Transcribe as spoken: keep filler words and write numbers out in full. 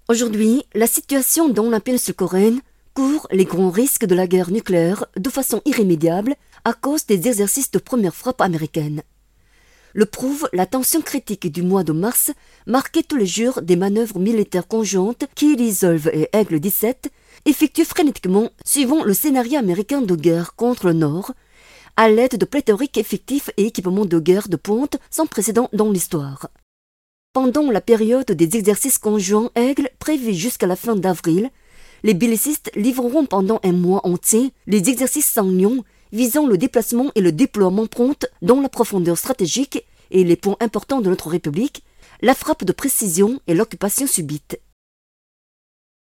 Aujourd'hui, la situation dans la péninsule coréenne court les grands risques de la guerre nucléaire de façon irrémédiable à cause des exercices de première frappe américaine. Le prouve la tension critique du mois de mars, marquée tous les jours des manœuvres militaires conjointes qui Resolve et Aigle dix-sept effectuent frénétiquement suivant le scénario américain de guerre contre le Nord, à l'aide de pléthoriques effectifs et équipements de guerre de pointe sans précédent dans l'histoire. Pendant la période des exercices conjoints Aigle prévus jusqu'à la fin d'avril, les bellicistes livreront pendant un mois entier les exercices sanglants visant le déplacement et le déploiement prompt dans la profondeur stratégique et les points importants de notre République, la frappe de précision et l'occupation subite.